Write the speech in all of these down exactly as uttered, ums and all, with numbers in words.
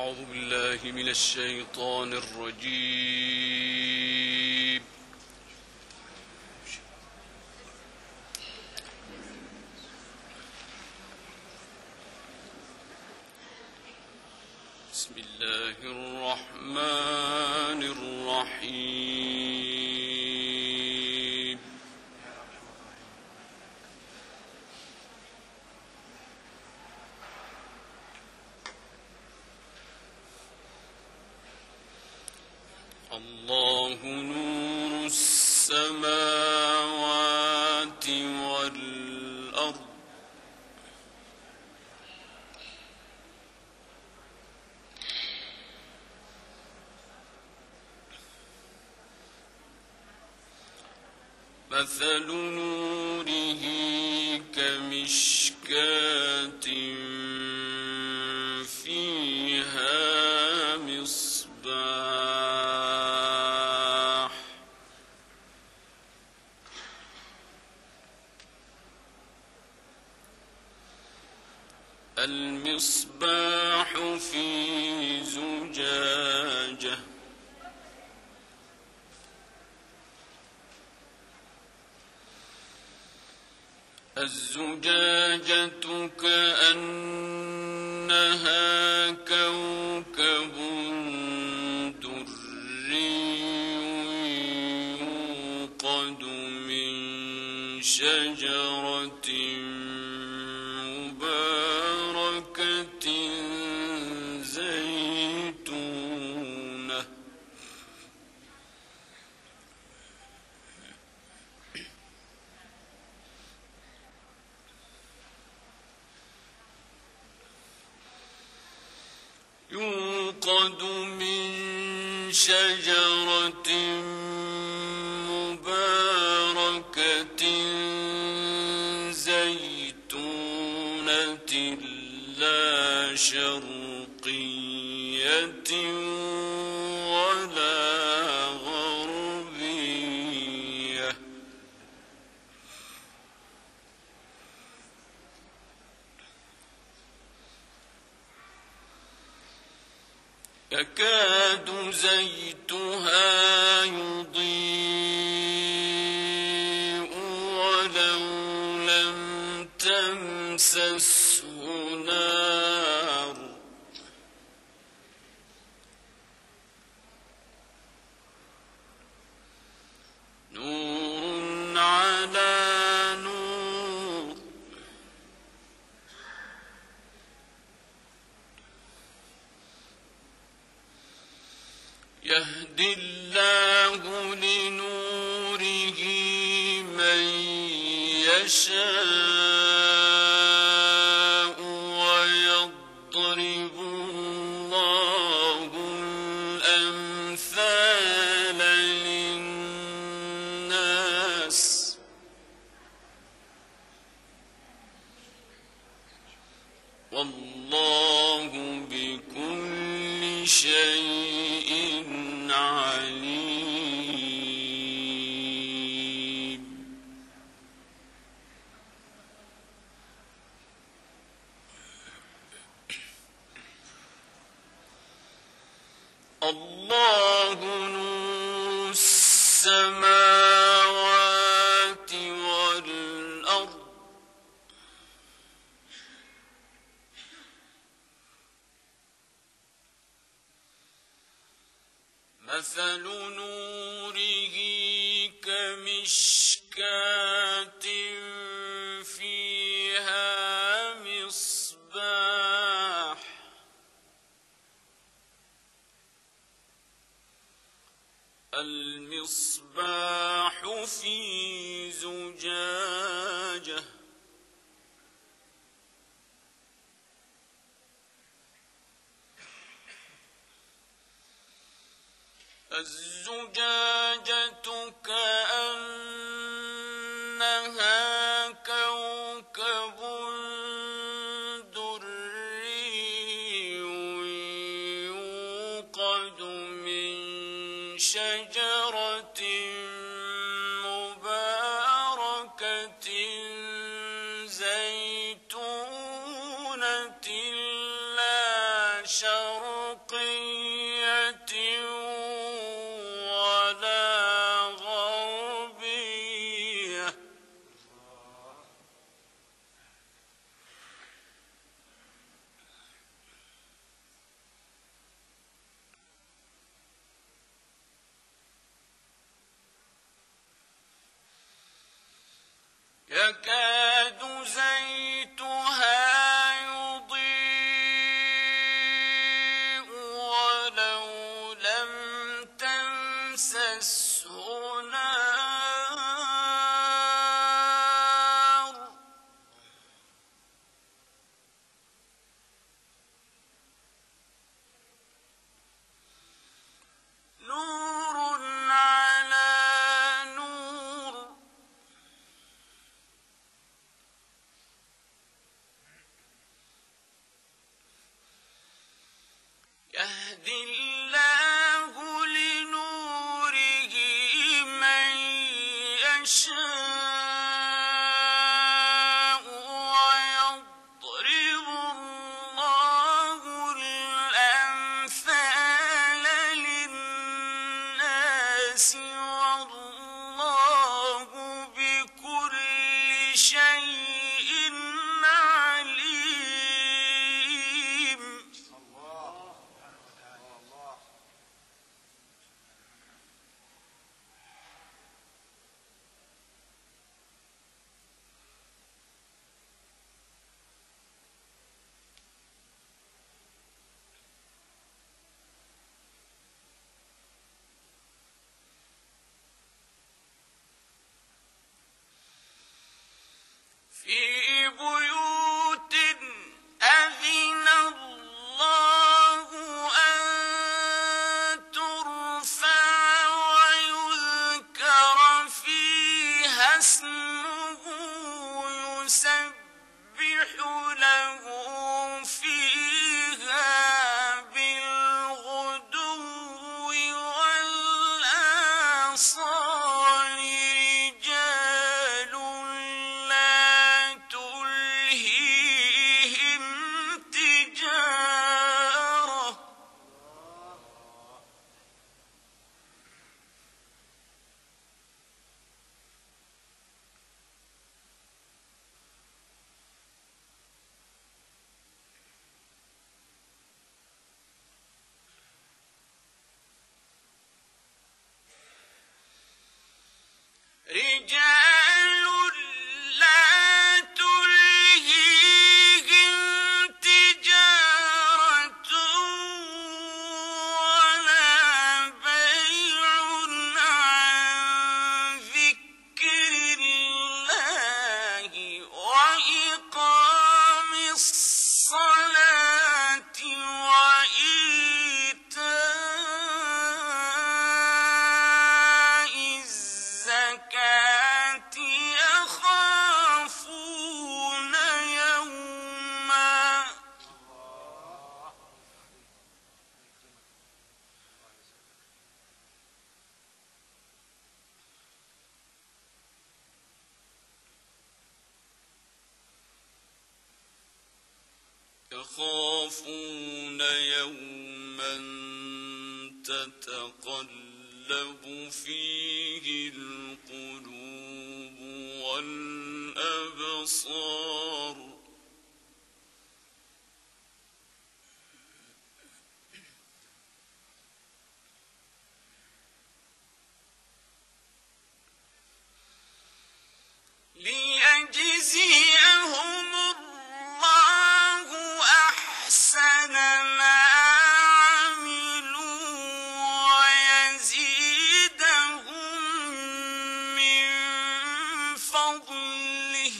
أعوذ بالله من الشيطان الرجيم. بسم الله الرحمن الرحيم. الله نور السماوات والأرض مثل نوره كمشكاة فيها مصباح المصباح في زجاجة الزجاجة كأنها كوكب دري يوقد من شجرة مباركة زيتونة يوقد من شجرة مباركة زيتونة لا شرقية ولا غربية يكاد زيتها يضيء ولو لم تمسسه نار نور على نور يهدي الله لنوره من يشاء ويضرب الله الأمثال للناس والله بكل شيء عليم. الله نور السماوات والأرض مثل نوره كمشكاة فيها مصباح المصباح في زجاجة الزجاجة كأنها كوكب دري يوقد من شجرة مباركة زيتونة لا شرقية يكاد زيتها يضيء ولو لم تمسسه نار نور على نور يهدي الله لنوره من يشاء ويضرب الله الأمثال للناس والله بكل شيء عليم. في بيوت أذن الله أن ترفع ويذكر فيها اسمه يسبح له فيها بالغدو والآصال رجال لا تلهيهم تجارة رجال لا تلهيهم تجارة ولا بيع عن ذكر الله وإقام الصلاة وإيتاء الزكاة يخافون يوما يخافون يوما تتقلب فيه القلوب والأبصار ليجزيهم الله أحسن ما عملوا ويزيدهم من فضله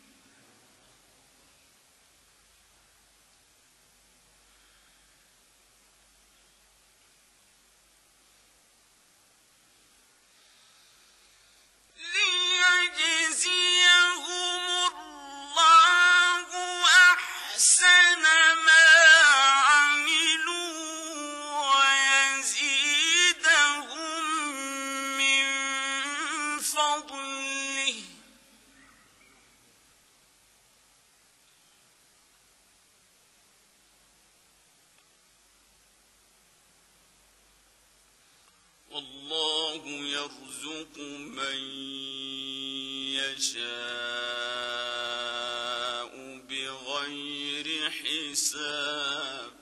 ليجزيهم الله أحسن ما عملوا ويزيدهم من فضله والله يرزق من يشاء بغير حساب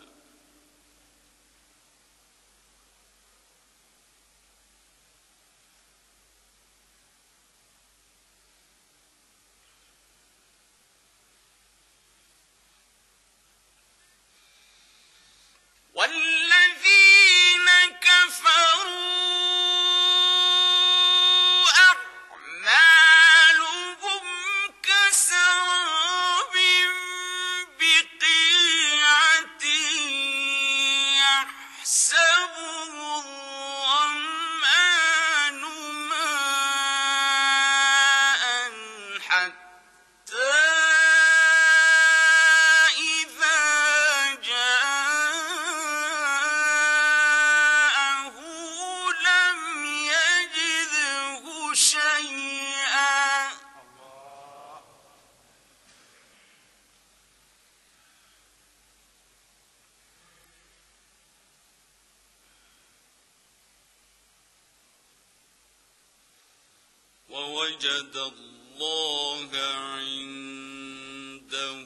وجد الله عنده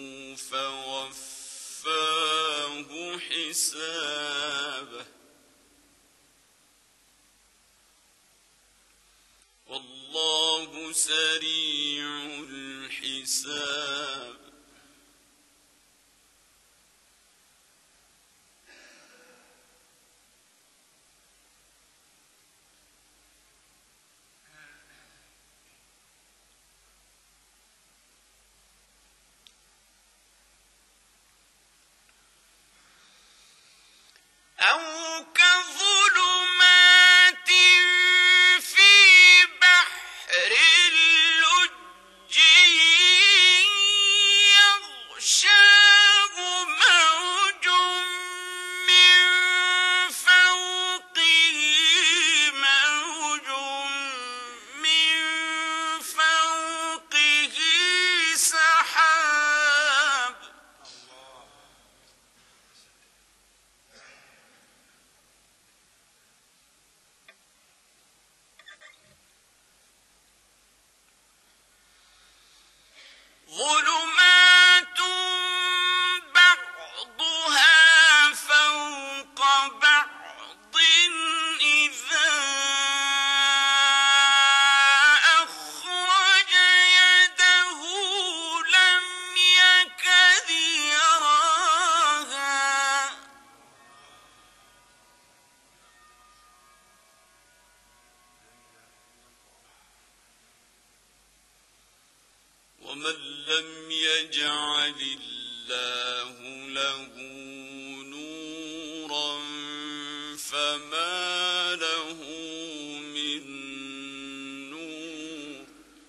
فوفاه حسابه والله سريع الحساب أو كظلمات في بحر اللجي يغشاه موج من فوقه موج من فوقه سحاب ظلمات بعضها فوق بعض إذا أخرج يده لم يكد يراها ومن لم يجعل الله له نورا فما له من نور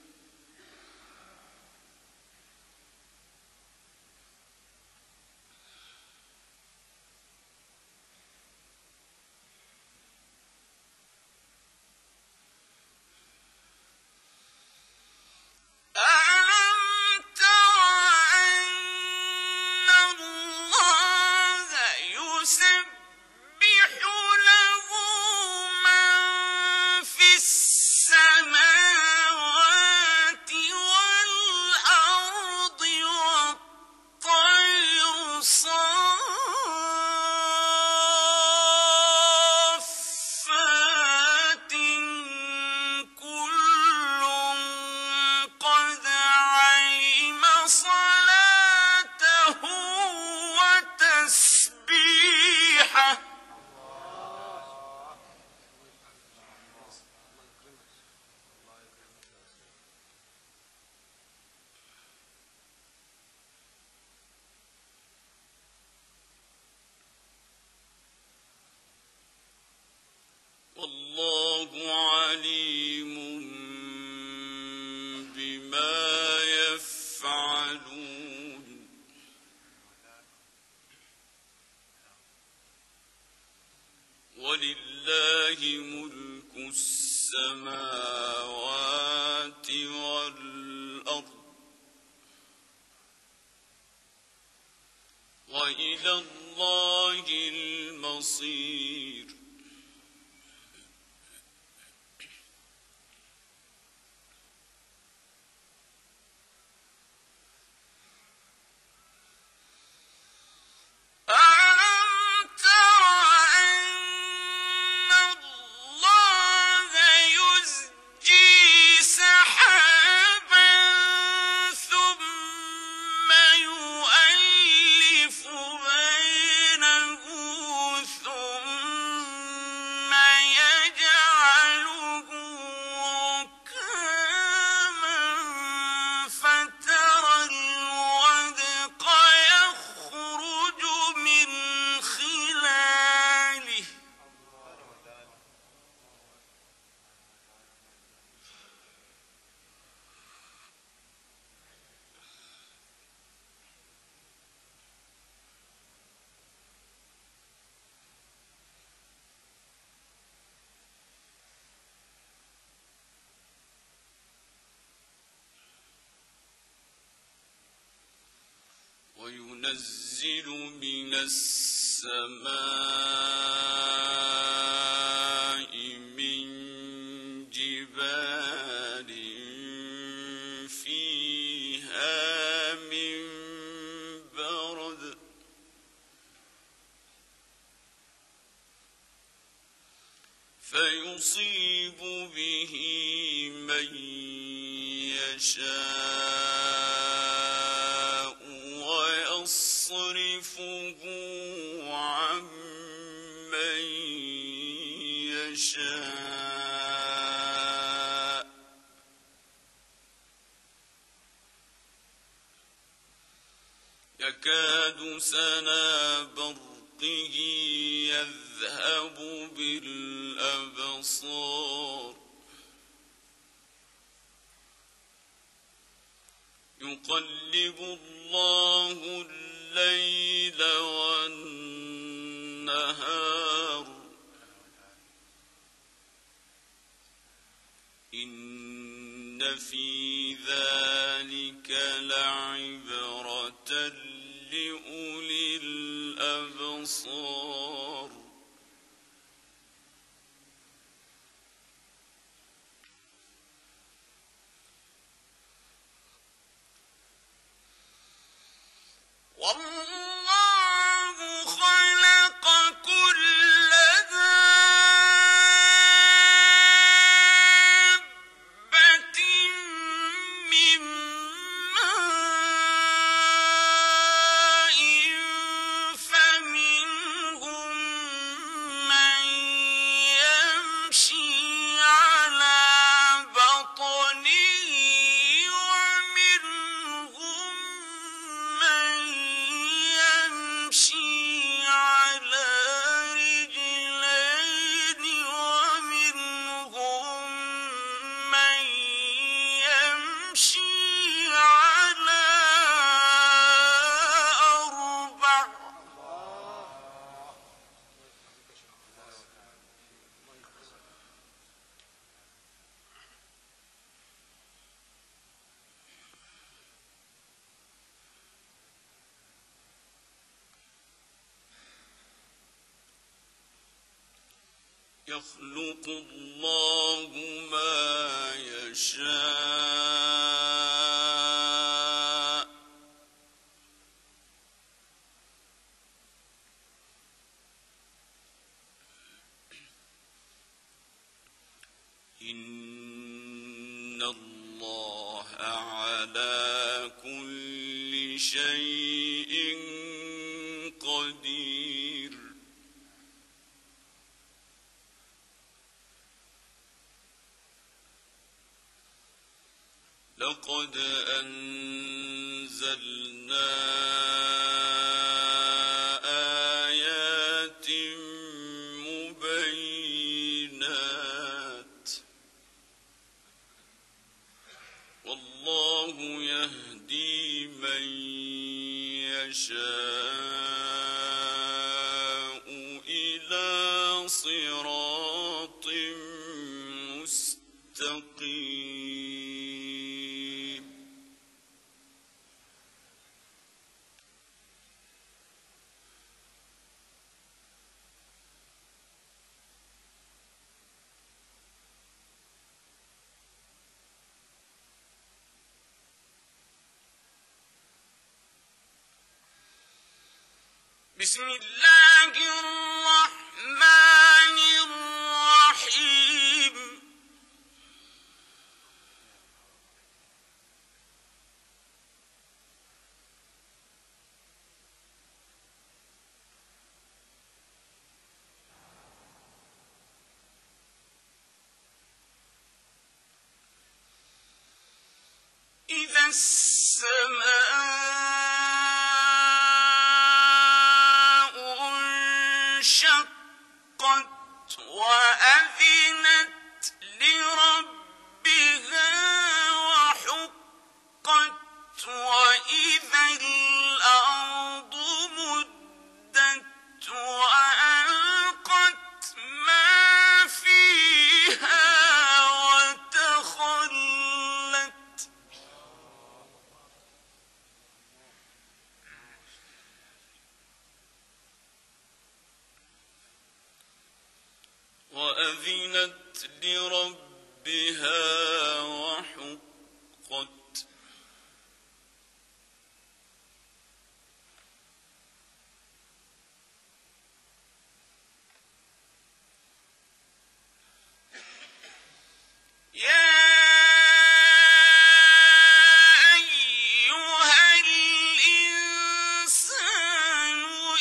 ألم تر أن الله يسبح له من في السماوات والأرض والطير صافات كل قد علم صلاته وتسبيحه والله عليم بما يفعلون ولله ملك السماوات والأرض وإلى الله المصير ألم تر أن الله يزجي سحابا ثم يؤلف بينه ثم يجعله ركاما فترى الودق يخرج من خلاله وينزل من السماء من جبال فيصيب به من يشاء ويصرفه عن من يشاء يكاد سنا برقه يذهب بالأبصار يقلب الله الليل والنهار إن في ذلك لعبرة لأولي الأبصار والله خلق كل دابة من ماء فمنهم من يمشي على بطنه ومنهم من يمشي على رجلين ومنهم من يمشي على أربع يخلق الله ما يشاء إن الله على كل شيء قدير لقد أنزلنا آيات مبينات والله يهدي من يشاء إلى صراط مستقيم بسم الله الرحمن الرحيم إذا السماء انشقت وأذنت لربها وحقت وإذا الأرض مدت وألقت ما فيها وتخلت وأذنت لربها وحقت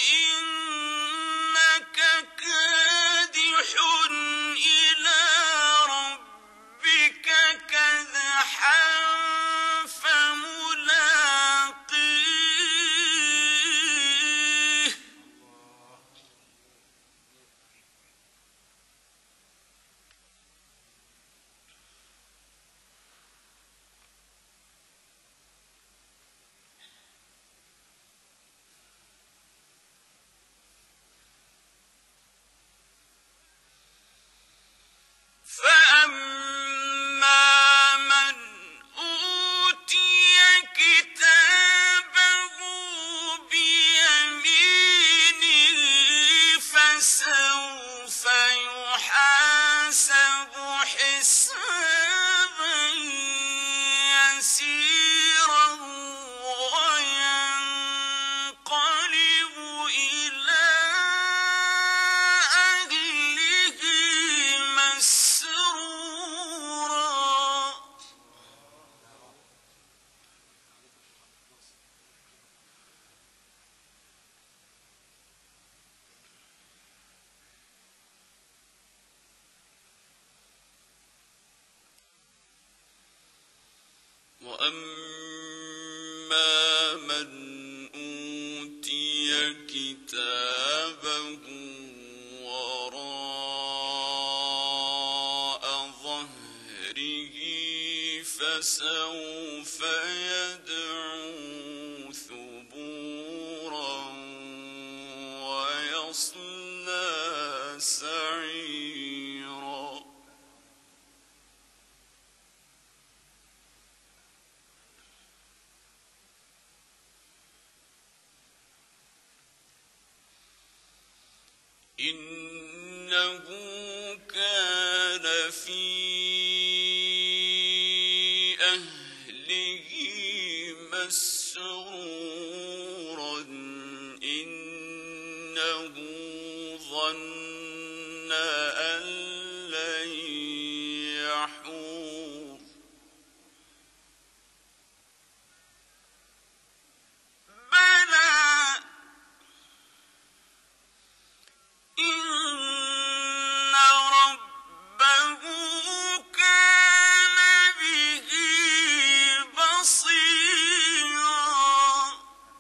إنك كادح إلى ربك كدحا فملاقيه فأما من أوتي كتابه بيمينه فسوف يحاسب حسابا يسيرا وينقلب إلى أهله مسرورا وأما من أوتي كتابه وراء ظهره فسوف يدعو ثبورا ويصلى سعيرا إنه كان في أهله مسرورا إنه ظن أن لن يحور بلى إن ربه كان به بصيرا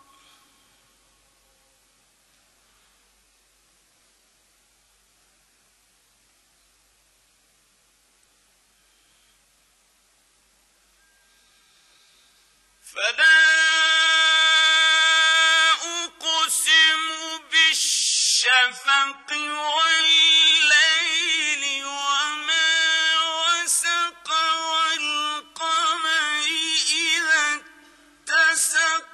فلا أقسم بالشفق والليل وما وسق والقمر إذا اتسق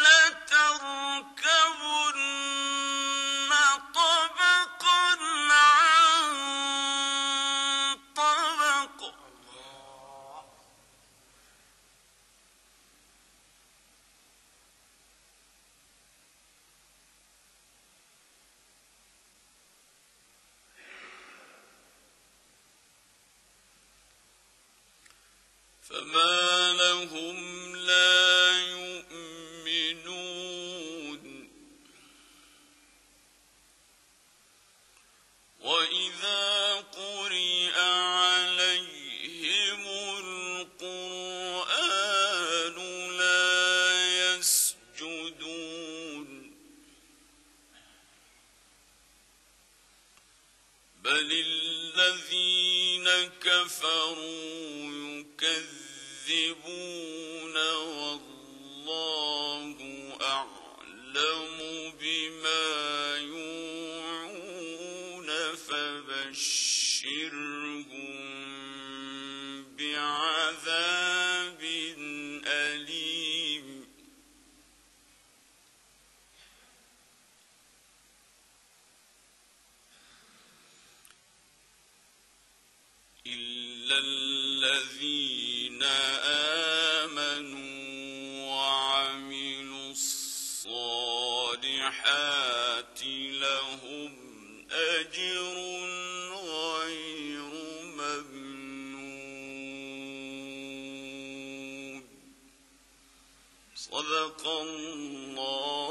لتركبن طبقا عن طبق فما لهم لا يؤمنون وإذا قرئ عليهم القرآن لا يسجدون بل الذين كفروا يكذبون والله أعلم بما يوعون فبشرهم بعذاب أليم إلا الذين آمنوا وعملوا الصالحات لهم أجر غير ممنون. صدق الله